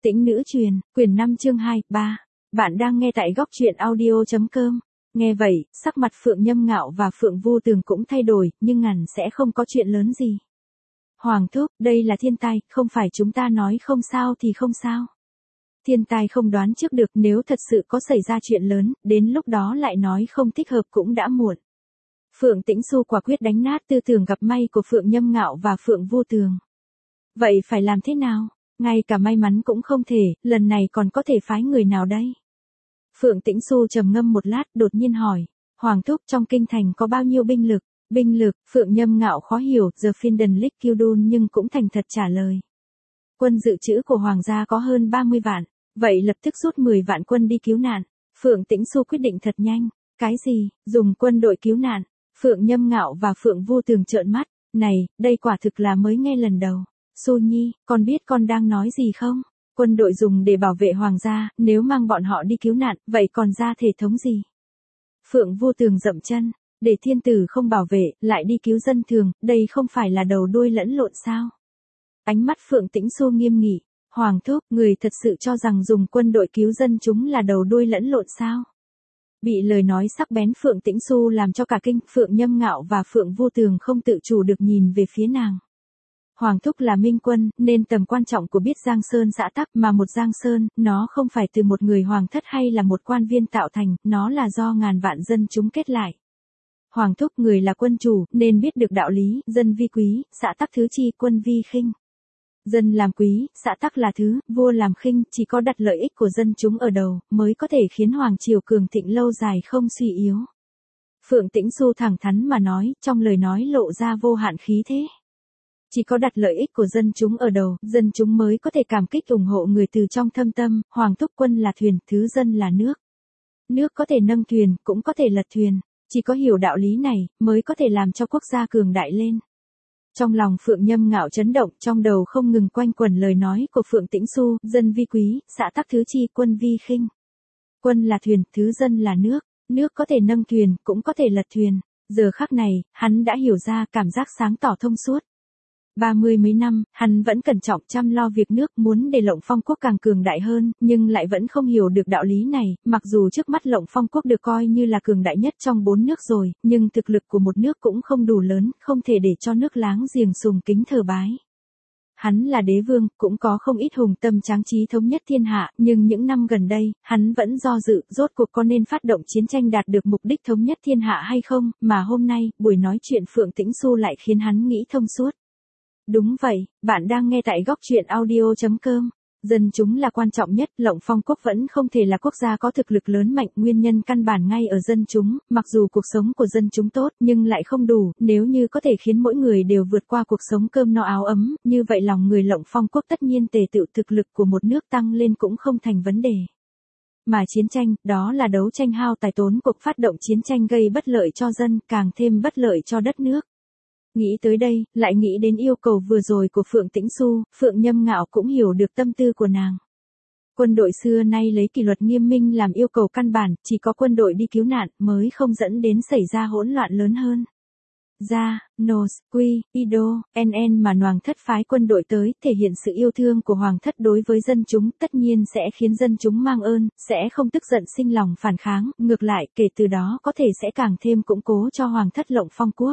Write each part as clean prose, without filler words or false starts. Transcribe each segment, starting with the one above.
Tĩnh nữ truyền, quyển 5 chương 2, 3. Bạn đang nghe tại góc truyện audio.com. Nghe vậy, sắc mặt Phượng Nhâm Ngạo và Phượng Vô Tường cũng thay đổi, nhưng ngàn sẽ không có chuyện lớn gì. Hoàng thúc, đây là thiên tai, không phải chúng ta nói không sao thì không sao. Thiên tai không đoán trước được, nếu thật sự có xảy ra chuyện lớn, đến lúc đó lại nói không thích hợp cũng đã muộn. Phượng Tĩnh Xu quả quyết đánh nát tư tưởng gặp may của Phượng Nhâm Ngạo và Phượng Vô Tường. Vậy phải làm thế nào? Ngay cả may mắn cũng không thể, lần này còn có thể phái người nào đây? Phượng Tĩnh Xu trầm ngâm một lát, đột nhiên hỏi. Hoàng thúc, trong kinh thành có bao nhiêu binh lực? Binh lực, Phượng Nhâm Ngạo khó hiểu, giờ Finden Lick Kyudun nhưng cũng thành thật trả lời. Quân dự trữ của Hoàng gia có hơn 30 vạn, vậy lập tức rút 10 vạn quân đi cứu nạn. Phượng Tĩnh Xu quyết định thật nhanh. Cái gì, dùng quân đội cứu nạn? Phượng Nhâm Ngạo và Phượng Vô Tường trợn mắt. Này, đây quả thực là mới nghe lần đầu. Xu Nhi, con biết con đang nói gì không? Quân đội dùng để bảo vệ hoàng gia, nếu mang bọn họ đi cứu nạn, vậy còn ra thể thống gì? Phượng Vô Tường dậm chân, để thiên tử không bảo vệ, lại đi cứu dân thường, đây không phải là đầu đuôi lẫn lộn sao? Ánh mắt Phượng Tĩnh Xu nghiêm nghị, Hoàng thúc, người thật sự cho rằng dùng quân đội cứu dân chúng là đầu đuôi lẫn lộn sao? Bị lời nói sắc bén Phượng Tĩnh Xu làm cho cả kinh, Phượng Nhâm Ngạo và Phượng Vô Tường không tự chủ được nhìn về phía nàng. Hoàng thúc là minh quân, nên tầm quan trọng của biết Giang Sơn xã tắc, mà một Giang Sơn, nó không phải từ một người hoàng thất hay là một quan viên tạo thành, nó là do ngàn vạn dân chúng kết lại. Hoàng thúc, người là quân chủ, nên biết được đạo lý, dân vi quý, xã tắc thứ chi, quân vi khinh. Dân làm quý, xã tắc là thứ, vua làm khinh, chỉ có đặt lợi ích của dân chúng ở đầu, mới có thể khiến hoàng triều cường thịnh lâu dài không suy yếu. Phượng Tĩnh Xu thẳng thắn mà nói, trong lời nói lộ ra vô hạn khí thế. Chỉ có đặt lợi ích của dân chúng ở đầu, dân chúng mới có thể cảm kích ủng hộ người từ trong thâm tâm. Hoàng thúc, quân là thuyền, thứ dân là nước. Nước có thể nâng thuyền, cũng có thể lật thuyền. Chỉ có hiểu đạo lý này, mới có thể làm cho quốc gia cường đại lên. Trong lòng Phượng Nhâm Ngạo chấn động, trong đầu không ngừng quanh quẩn lời nói của Phượng Tĩnh Xu, dân vi quý, xã tắc thứ chi, quân vi khinh. Quân là thuyền, thứ dân là nước. Nước có thể nâng thuyền, cũng có thể lật thuyền. Giờ khắc này, hắn đã hiểu ra, cảm giác sáng tỏ thông suốt. 30 mấy năm, hắn vẫn cẩn trọng chăm lo việc nước, muốn để Lộng Phong quốc càng cường đại hơn, nhưng lại vẫn không hiểu được đạo lý này, mặc dù trước mắt Lộng Phong quốc được coi như là cường đại nhất trong 4 nước rồi, nhưng thực lực của một nước cũng không đủ lớn, không thể để cho nước láng giềng sùng kính thờ bái. Hắn là đế vương, cũng có không ít hùng tâm tráng trí thống nhất thiên hạ, nhưng những năm gần đây, hắn vẫn do dự, rốt cuộc có nên phát động chiến tranh đạt được mục đích thống nhất thiên hạ hay không, mà hôm nay, buổi nói chuyện Phượng Tĩnh Xu lại khiến hắn nghĩ thông suốt. Đúng vậy, bạn đang nghe tại góc truyện audio.com. Dân chúng là quan trọng nhất, Lộng Phong quốc vẫn không thể là quốc gia có thực lực lớn mạnh, nguyên nhân căn bản ngay ở dân chúng, mặc dù cuộc sống của dân chúng tốt, nhưng lại không đủ, nếu như có thể khiến mỗi người đều vượt qua cuộc sống cơm no áo ấm, như vậy lòng người Lộng Phong quốc tất nhiên tề tựu thực lực của một nước tăng lên cũng không thành vấn đề. Mà chiến tranh, đó là đấu tranh hao tài tốn cuộc, phát động chiến tranh gây bất lợi cho dân, càng thêm bất lợi cho đất nước. Nghĩ tới đây, lại nghĩ đến yêu cầu vừa rồi của Phượng Tĩnh Xu, Phượng Nhâm Ngạo cũng hiểu được tâm tư của nàng. Quân đội xưa nay lấy kỷ luật nghiêm minh làm yêu cầu căn bản, chỉ có quân đội đi cứu nạn mới không dẫn đến xảy ra hỗn loạn lớn hơn. Ra, Nos, Quy, Ido, NN mà Hoàng thất phái quân đội tới, thể hiện sự yêu thương của Hoàng thất đối với dân chúng, tất nhiên sẽ khiến dân chúng mang ơn, sẽ không tức giận sinh lòng phản kháng, ngược lại, kể từ đó có thể sẽ càng thêm củng cố cho Hoàng thất Lộng Phong quốc.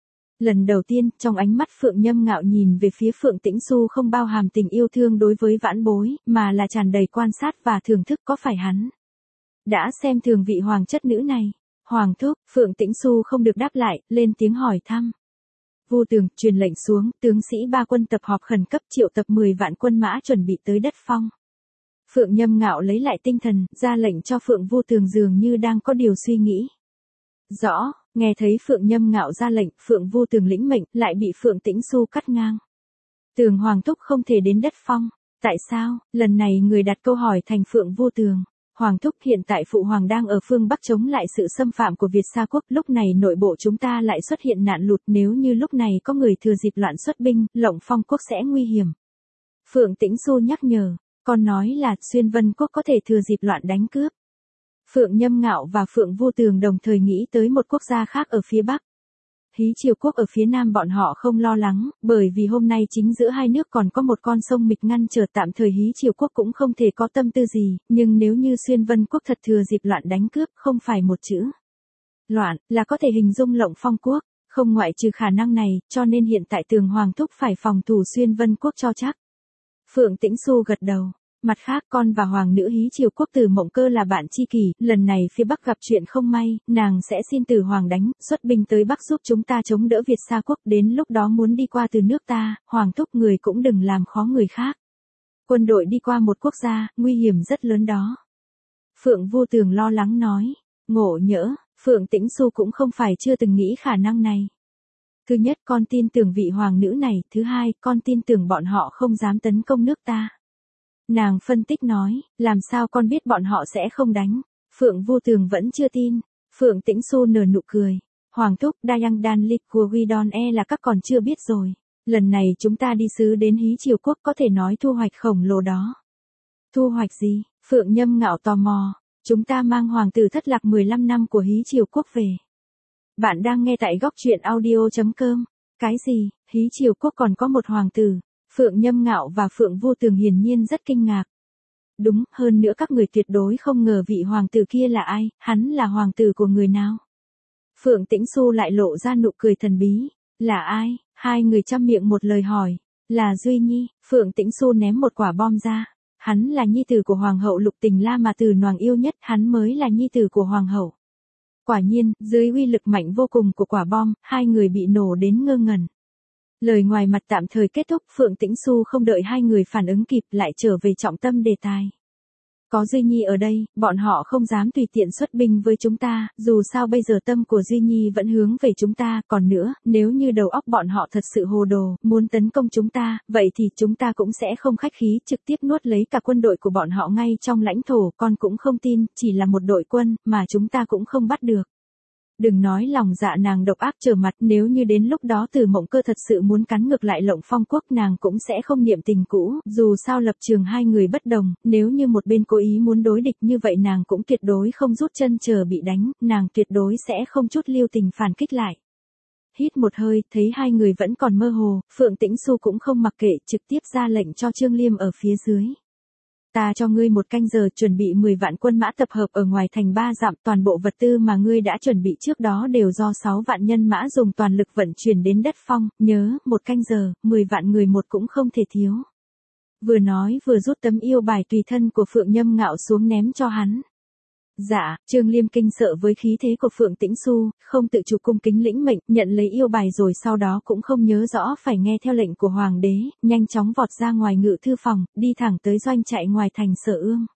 Lần đầu tiên, trong ánh mắt Phượng Nhâm Ngạo nhìn về phía Phượng Tĩnh Xu không bao hàm tình yêu thương đối với vãn bối, mà là tràn đầy quan sát và thưởng thức, có phải hắn đã xem thường vị hoàng chất nữ này? Hoàng thúc, Phượng Tĩnh Xu không được đáp lại, lên tiếng hỏi thăm. Vô Tường, truyền lệnh xuống, tướng sĩ 3 quân tập họp khẩn cấp, triệu tập 10 vạn quân mã chuẩn bị tới đất Phong. Phượng Nhâm Ngạo lấy lại tinh thần, ra lệnh cho Phượng Vô Tường dường như đang có điều suy nghĩ. Rõ. Nghe thấy Phượng Nhâm Ngạo ra lệnh, Phượng Vô Tường lĩnh mệnh, lại bị Phượng Tĩnh Xu cắt ngang. Tường Hoàng thúc không thể đến đất Phong. Tại sao? Lần này người đặt câu hỏi thành Phượng Vô Tường. Hoàng thúc, hiện tại Phụ Hoàng đang ở phương Bắc chống lại sự xâm phạm của Việt Sa quốc, lúc này nội bộ chúng ta lại xuất hiện nạn lụt, nếu như lúc này có người thừa dịp loạn xuất binh, Lộng Phong quốc sẽ nguy hiểm. Phượng Tĩnh Xu nhắc nhở, còn nói là Xuyên Vân quốc có thể thừa dịp loạn đánh cướp. Phượng Nhâm Ngạo và Phượng Vô Tường đồng thời nghĩ tới một quốc gia khác ở phía Bắc. Hí Triều Quốc ở phía nam bọn họ không lo lắng, bởi vì hôm nay chính giữa hai nước còn có một con sông Mịch ngăn trở, tạm thời Hí Triều Quốc cũng không thể có tâm tư gì, nhưng nếu như Xuyên Vân Quốc thật thừa dịp loạn đánh cướp, không phải một chữ loạn, là có thể hình dung Lộng Phong Quốc, không ngoại trừ khả năng này, cho nên hiện tại Tường Hoàng thúc phải phòng thủ Xuyên Vân Quốc cho chắc. Phượng Tĩnh Xu gật đầu. Mặt khác, con và hoàng nữ Hí Triều Quốc Từ Mộng Cơ là bạn tri kỷ, lần này phía Bắc gặp chuyện không may, nàng sẽ xin Từ Hoàng đánh, xuất binh tới Bắc giúp chúng ta chống đỡ Việt Sa Quốc, đến lúc đó muốn đi qua từ nước ta, Hoàng thúc người cũng đừng làm khó người khác. Quân đội đi qua một quốc gia, nguy hiểm rất lớn đó. Phượng Vô Tường lo lắng nói, ngộ nhỡ, Phượng Tĩnh Xu cũng không phải chưa từng nghĩ khả năng này. Thứ nhất, con tin tưởng vị hoàng nữ này, thứ hai, con tin tưởng bọn họ không dám tấn công nước ta. Nàng phân tích nói, làm sao con biết bọn họ sẽ không đánh? Phượng Vô Tường vẫn chưa tin. Phượng Tĩnh Xu nở nụ cười. Hoàng thúc Dayang Dan Lit của Guidon là các còn chưa biết rồi. Lần này chúng ta đi sứ đến Hí Triều Quốc có thể nói thu hoạch khổng lồ đó. Thu hoạch gì? Phượng Nhâm Ngạo tò mò. Chúng ta mang hoàng tử thất lạc 15 năm của Hí Triều Quốc về. Bạn đang nghe tại góc truyện audio.com. Cái gì? Hí Triều Quốc còn có một hoàng tử? Phượng Nhâm Ngạo và Phượng Vô Tường hiển nhiên rất kinh ngạc. Đúng, hơn nữa các người tuyệt đối không ngờ vị hoàng tử kia là ai, hắn là hoàng tử của người nào. Phượng Tĩnh Xu lại lộ ra nụ cười thần bí. Là ai? Hai người chăm miệng một lời hỏi. Là Duy Nhi. Phượng Tĩnh Xu ném một quả bom ra. Hắn là nhi tử của Hoàng hậu Lục Tình La mà Từ Noàng yêu nhất, hắn mới là nhi tử của Hoàng hậu. Quả nhiên, dưới uy lực mạnh vô cùng của quả bom, hai người bị nổ đến ngơ ngẩn. Lời ngoài mặt tạm thời kết thúc, Phượng Tĩnh Xu không đợi hai người phản ứng kịp lại trở về trọng tâm đề tài. Có Duy Nhi ở đây, bọn họ không dám tùy tiện xuất binh với chúng ta, dù sao bây giờ tâm của Duy Nhi vẫn hướng về chúng ta, còn nữa, nếu như đầu óc bọn họ thật sự hồ đồ, muốn tấn công chúng ta, vậy thì chúng ta cũng sẽ không khách khí, trực tiếp nuốt lấy cả quân đội của bọn họ ngay trong lãnh thổ, con cũng không tin, chỉ là một đội quân, mà chúng ta cũng không bắt được. Đừng nói lòng dạ nàng độc ác trở mặt, nếu như đến lúc đó Từ Mộng Cơ thật sự muốn cắn ngược lại Lộng Phong Quốc, nàng cũng sẽ không niệm tình cũ, dù sao lập trường hai người bất đồng, nếu như một bên cố ý muốn đối địch như vậy nàng cũng tuyệt đối không rút chân chờ bị đánh, nàng tuyệt đối sẽ không chút lưu tình phản kích lại. Hít một hơi, thấy hai người vẫn còn mơ hồ, Phượng Tĩnh Xu cũng không mặc kệ, trực tiếp ra lệnh cho Trương Liêm ở phía dưới. Ta cho ngươi 1 canh giờ, chuẩn bị 10 vạn quân mã tập hợp ở ngoài thành 3 dặm, toàn bộ vật tư mà ngươi đã chuẩn bị trước đó đều do 6 vạn nhân mã dùng toàn lực vận chuyển đến đất phong, nhớ, 1 canh giờ, 10 vạn người một cũng không thể thiếu. Vừa nói vừa rút tấm yêu bài tùy thân của Phượng Nhâm Ngạo xuống ném cho hắn. Dạ, Trương Liêm kinh sợ với khí thế của Phượng Tĩnh Xu, không tự chủ cung kính lĩnh mệnh, nhận lấy yêu bài rồi sau đó cũng không nhớ rõ phải nghe theo lệnh của Hoàng đế, nhanh chóng vọt ra ngoài ngự thư phòng, đi thẳng tới doanh trại ngoài thành Sở Ương.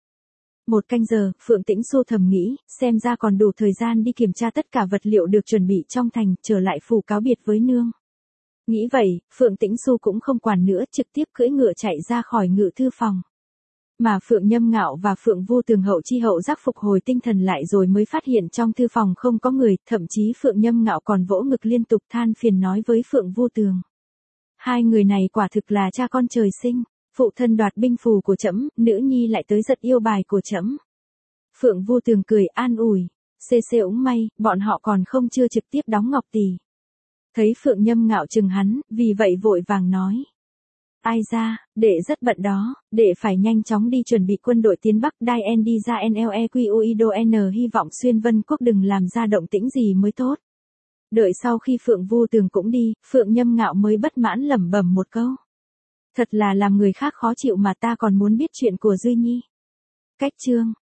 1 canh giờ, Phượng Tĩnh Xu thầm nghĩ, xem ra còn đủ thời gian đi kiểm tra tất cả vật liệu được chuẩn bị trong thành, trở lại phủ cáo biệt với nương. Nghĩ vậy, Phượng Tĩnh Xu cũng không quản nữa, trực tiếp cưỡi ngựa chạy ra khỏi ngự thư phòng. Mà Phượng Nhâm Ngạo và Phượng Vô Tường hậu chi hậu giác phục hồi tinh thần lại rồi mới phát hiện trong thư phòng không có người, thậm chí Phượng Nhâm Ngạo còn vỗ ngực liên tục than phiền nói với Phượng Vô Tường. Hai người này quả thực là cha con trời sinh, phụ thân đoạt binh phù của trẫm, nữ nhi lại tới giật yêu bài của trẫm. Phượng Vô Tường cười an ủi, xê úng may, bọn họ còn không chưa trực tiếp đóng ngọc tỷ. Thấy Phượng Nhâm Ngạo chừng hắn, vì vậy vội vàng nói. Ai ra, đệ rất bận đó, đệ phải nhanh chóng đi chuẩn bị quân đội tiến Bắc Đai En đi ra NLEQUIDON, hy vọng Xuyên Vân Quốc đừng làm ra động tĩnh gì mới tốt. Đợi sau khi Phượng Vô Tường cũng đi, Phượng Nhâm Ngạo mới bất mãn lẩm bẩm một câu. Thật là làm người khác khó chịu mà ta còn muốn biết chuyện của Duy Nhi. Cách chương.